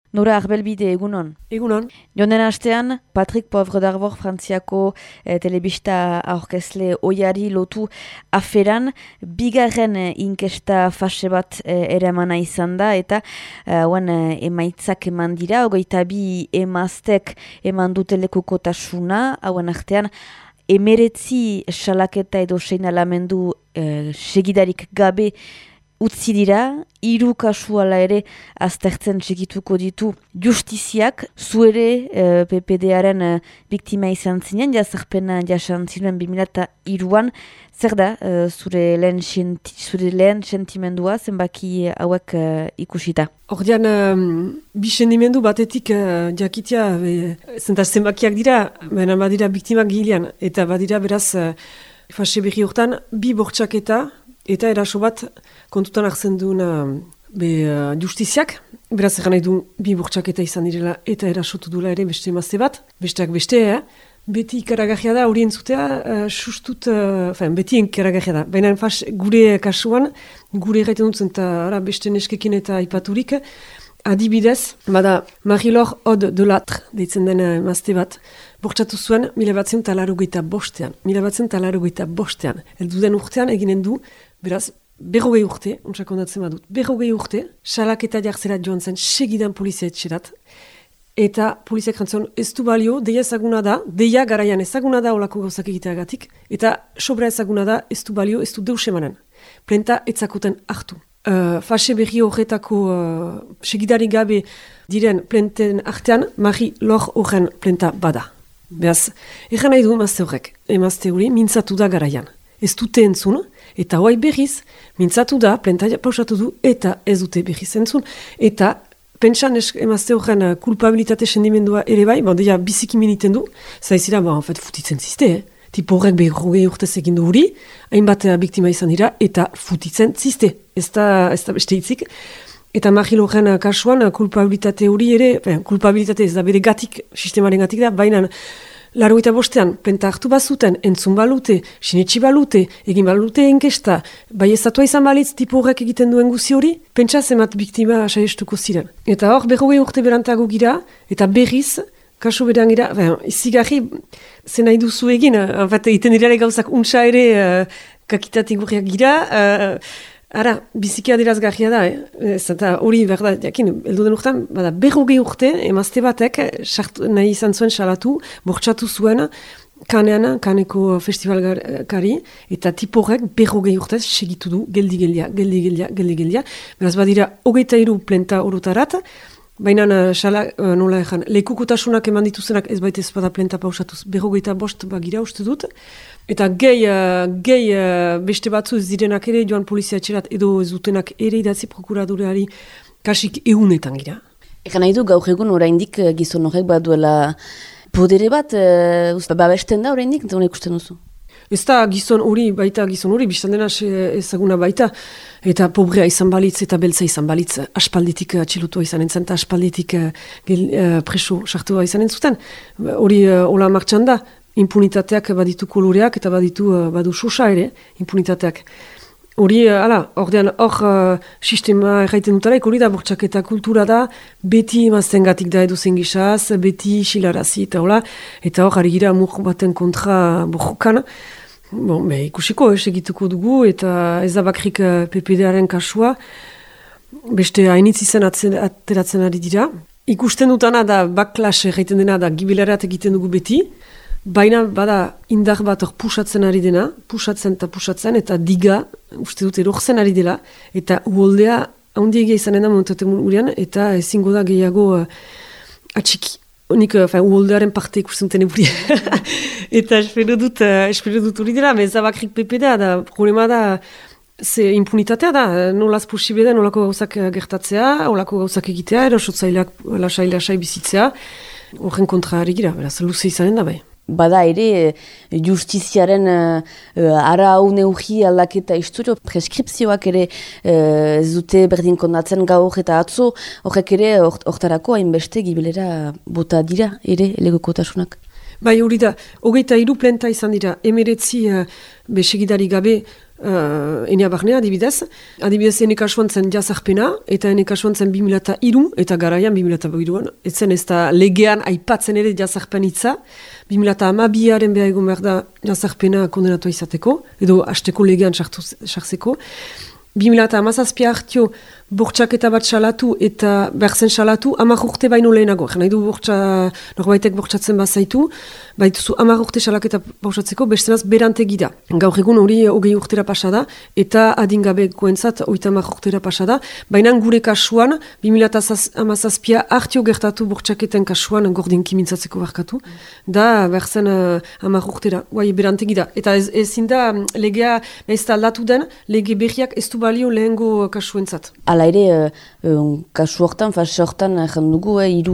Nora Arbelbide, egunon. Egunon. Jonen astean, Patrick Poivre d'Arvor Frantziako telebista aurkezle oiari lotu aferan, bigarren inkesta fase bat eremana izan da, eta emaitzak eman dira, 22 emaztek eman dute lekukotasuna, hauen artean, 19 salaketa edo seinalamendu segidarik gabe utzi dira, 3 kasu ala ere aztertzen segituko ditu justiziak, zuere PPD-aren biktima izan zinen, jazarpena jasan zinuen 2003an, zer da zure lehen sentimendua zenbaki hauek ikusita? Ordean, bi sentimendu batetik jakitea, zenbakiak dira, baina badira biktimak gilean, eta badira beraz, fase berri hortan, 2 bortxaketa, eta eraso bat kontutan hartzen duena justiziak. Beraz, egan nahi du 2 bortxaketa izan direla eta erasotu duela ere beste emazte bat. Besteak beste, beti ikaragarria da hori entzutea, beti ikaragarria da. Baina gure kasuan, gure erraiten dutzen eta beste neskekin eta ipaturik, adibidez, bada Marie-Laure Aude de Latre, deitzen den emazte bat, bortxatu zuen 1985. 1985. Eldu den urtean eginen du, beraz, 40 urte, ontsak ondatzen badut, 40 urte, salaketa jartzerat joan zen segidan polizia etxerat, eta polizia krantzon ez du balio, deia ezaguna da, deia garaian ezaguna da olako gauzak egiteagatik, eta sobra ezaguna da ez du balio, ez du deus emanen. Plenta etzakoten hartu. Fase berri horretako segidari gabe diren plenten artean, Marie-Laure horren plenta bada. Beaz, egan nahi du emazte hori mintzatu da garaian. Ez dute entzun, eta hoai berriz, mintzatu da, plenta pausatu du, eta ez dute berriz entzun. Eta pentsan emazte horren kulpabilitate sendimendua ere bai, deia biziki miniten du, zaizira, futitzen ziste, tipo horrek 40 urtez egin du hori, hainbat biktima izan dira, eta futitzen ziste, ez da beste hitzik. Eta Marie-Lauren kasuan kulpabilitate hori ere, kulpabilitate ez da bere gatik, sistemaren gatik da, baina 85ean, plenta hartu bazuten, entzun balute, sinetxi balute, egin balute enkesta, bai ezatua izan balitz, tipo horrek egiten duen guzi hori, pentsa zemat biktima saiestuko ziren. Eta hor, 40 urte berantago gira, eta berriz, kasu berean gira, izigarri, zen nahi duzu egin, egiten dira gauzak untsa ere, kakitatik gurriak gira, ara, biziki adierazgarria da, eta hori berda, jakin, eldu den urtean, 40 urte, emazte batek, nahi izan zuen salatu, bortxatu zuen, Kaneko festivalkari, eta tiporrek 40 urtez segitu du, geldi-geldia. Beraz, badira, 23 plenta orotarat, baina nola ezan, lekukotasunak eman dituzenak ez baita ezpada plenta pausatuz, 45 bagira uste dut, eta gehi beste batzu ez direnak ere joan polizia etxerat edo ez dutenak ere idatzi prokuradoreari kasik egunetan gira. Egan nahi du gaur egun oraindik gizon horrek baduela podere bat, babesten da oraindik, eta honek usten duzu? Ez da gizon hori, biztan dena ezaguna baita, eta pobrea izan balitz eta beltza izan balitz, aspalditik atxilutua izan entzan, eta aspalditik preso sartua izan entzuten. Hori hola martxan da, impunitateak baditu koloreak eta badu sosa ere, impunitateak. Hori, ordean hor sistema erraiten dutaraik, hori da bortxaketa kultura da, beti emaztengatik da edo zengisaz, beti xilarazi eta hola, eta hor ari gira amur baten kontra borrokan. Ikusiko, egituko dugu, eta ez da bakrik PPD-aren kasua, beste hainitz izan ateratzen ari dira. Ikusten dutana da, backlash erraiten dena da, gibilarat egiten dugu beti, baina bada indar bat hor pusatzen ari dena, pusatzen, eta diga, uste dut erortzen ari dela, eta uholdea handiegia izanen da momentaten gurean, eta ezingo da gehiago atxiki. Nik uholdearen parte ikusten duten eburia. Eta espero dut hori dela, ez da bakrik PPD-a, da problema da, ze impunitatea da, nolaz posible da, nolako gauzak gertatzea, nolako gauzak egitea, erosotzaileak lasai bizitzea, horren kontra ari gira, beraz, luze izanen da bai. Bada ere, justiziaren arau neugi aldaketa isturio, preskripzioak ere ez dute berdin kondatzen gaur eta atzo, horrek ere hortarako hainbeste gibelera bota dira ere legokotasunak. Bai, hori da, 23 plenta izan dira, 19 besegidari gabe Enia barnea, adibidez. Adibidez, ene kasuan zen jazarpena, eta ene kasuan zen 2003, eta garaian 2002an. Etzen ez da legean aipatzen ere jazarpen hitza. 2012aren beha egon behar da jazarpena kondenatua izateko, edo hasteko legean sartzeko. 2017 hartio bortxaketa bat salatu eta berzen salatu 10 urte baino lehenago. Nahi du norbaitek bortxatzen bazaitu, baituzu 10 urte salaketa pausatzeko, bestenaz berantegi da. Gaur egun hori 20 urtera pasada eta adingabekoentzat 30 urtera pasada, baina gure kasuan 2017 hartio gertatu bortxaketen kasuan gordinki mintzatzeko barkatu, da berzen 10 urtera, guai berantegi da. Eta ezin da legea ez da aldatu den, lege berriak ez du balio lehengo kasuentzat. Hala ere, kasu hortan, fase hortan, jandugu, hiru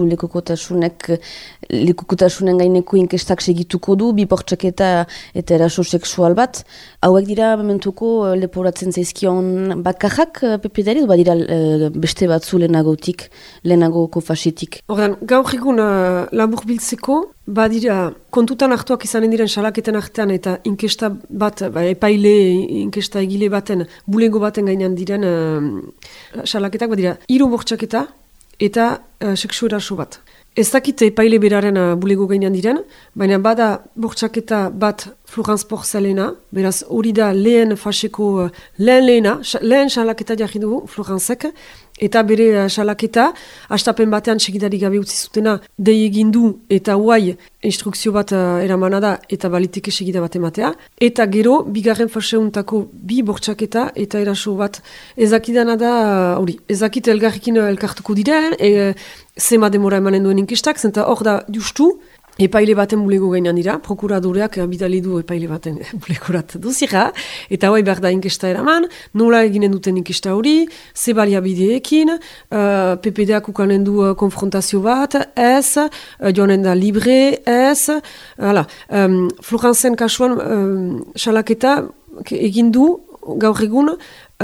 lekukotasunen gaineko inkestak segituko du, biportxaketa eta eraso seksual bat. Hauek dira mementuko leporatzen zaizkion bakarrak PPD-ari, du badira beste batzu lehenagoko fasetik. Horren, gaur egun labur biltzeko, badira kontutan hartuak izanen diren salaketen artean eta inkesta bat, epaile inkesta egile baten, bulego baten gainean diren salaketak, badira 3 bortxaketa eta sexu eraso bat. Ez dakit epaile beraren bulego gainean diren, baina bada bortxaketa bat Florence Porcelena, beraz hori da lehen faseko lehen salaketa jarri dugu Florencek, eta bere salaketa, hastapen batean segidari gabe utzi zutena, dei egin du eta huai instrukzio bat eramana da eta baliteke segida bat ematea, eta gero, bigarren faseuntako 2 bortxaketa eta eraso bat ezakidana da hori. Ezakit elgarrekin elkartuko diren, zema demora emanen duen inkestak, zenta hor da justu, epaile baten bulego gainean dira, prokuradoreak bidali du epaile baten bulegorat duzira, eta hoi behar da inkesta eraman, nola eginen duten inkesta hori, ze baliabideekin, PPD-ak ukanen du konfrontazio bat, ez, joanen da libre, ez, Florenzen kasuan salaketa egin du gaur egun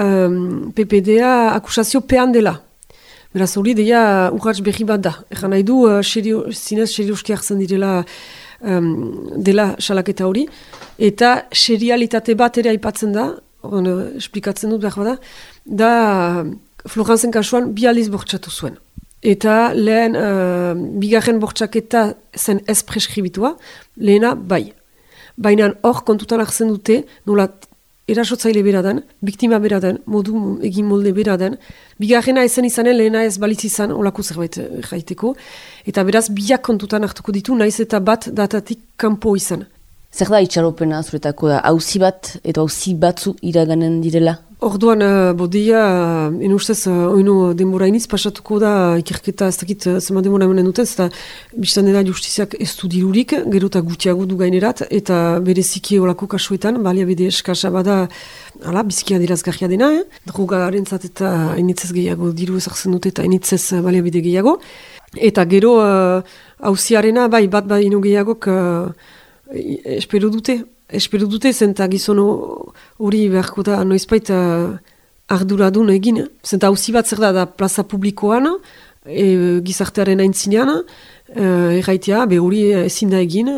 PPD-a akusazio pean dela. Beraz hori deia urratz berri bat da. Egan nahi du zinez serioski hartzen direla dela salaketa hori. Eta serialitate bat ere aipatzen da, esplikatzen dut behar bada, da Florenzen kasuan 2 aldiz bortxatu zuen. Eta lehen bigarren bortxaketa zen ez preskribitua, lehena bai. Baina hor kontutan hartzen dute, nola erasotzaile beraden, biktima beraden, modu egin molde beraden, bigarrena ezen izanen, lehena ez balitz izan, olako zerbait jaiteko, eta beraz biak kontutan hartuko ditu, naiz eta bat datatik kanpo izan. Zer da itxaropena zuretako da, auzi bat edo auzi batzu iraganen direla? Orduan, bodeia, ustez, oino denbora iniz, pasatuko da ikerketa ez dakit zema denbora emanen duten, eta biztan dena justiziak ez du dirurik, gero eta gutiago du gainerat, eta bereziki olako kasuetan, baliabide eskasa bada, biziki adirazgarria dena, drogaren zat eta initzez gehiago diru ezartzen dute eta initzez baliabide gehiago. Eta gero, auziarena, bat ino gehiagok espero dute zenta gizon hori beharko da noizbait arduradun egin. Zenta hauzi bat zer da plaza publikoan, gizartearen aintzinean, erraitea, hori ezin da egin,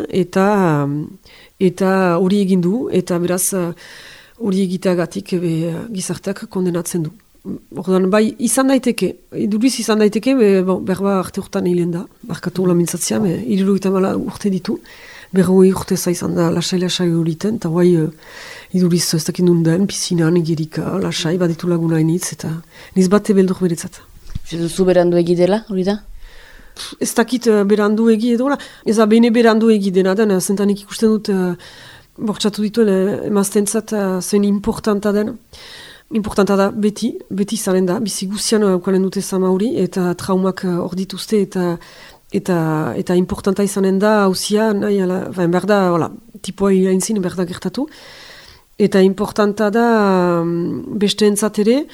eta hori egin du, eta beraz hori egiteagatik gizarteak kondenatzen du. Ordan, bai, izan daiteke, iduriz izan daiteke, berba arte urtean hilen da, barkatu hola mintzatzea, 70 urte ditu. 40 urte zaizan da lasai horiten, eta guai iduriz ez dakit nundan, pizinan, egerika, lasai, baditu laguna hainitz, eta niz bate beldur beretzat. Zu berandu egidela, hori da? Ez dakit berandu egideola, ez da bene berandu egidena den, zentanik ikusten dut bortxatu dituen emaztentzat zen importanta den. Importanta da beti izanen da, bizi guzian ukanen dute zama hori, eta traumak hor dituzte, eta importanta izanen da hauzia, behar da, tipoa irainzin, behar da gertatu. Eta importanta da beste entzat ere,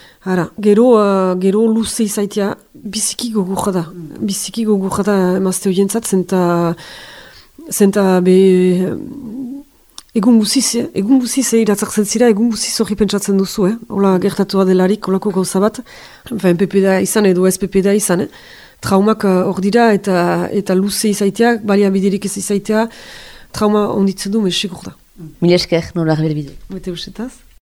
gero luze izaitia, biziki gogurra da. Biziki gogurra da emazte horientzat, zenta egun guziz iratzartzen zira, egun guziz hori pentsatzen duzu, hola gertatua delarik, holako gauza bat, PPD izan edo ez PPD izan, traumak hor dira eta luze izaitea, baliabiderik ez izaitea, trauma onditzen du, mesikur da. Mila esker, nola berbide. Bete usetaz.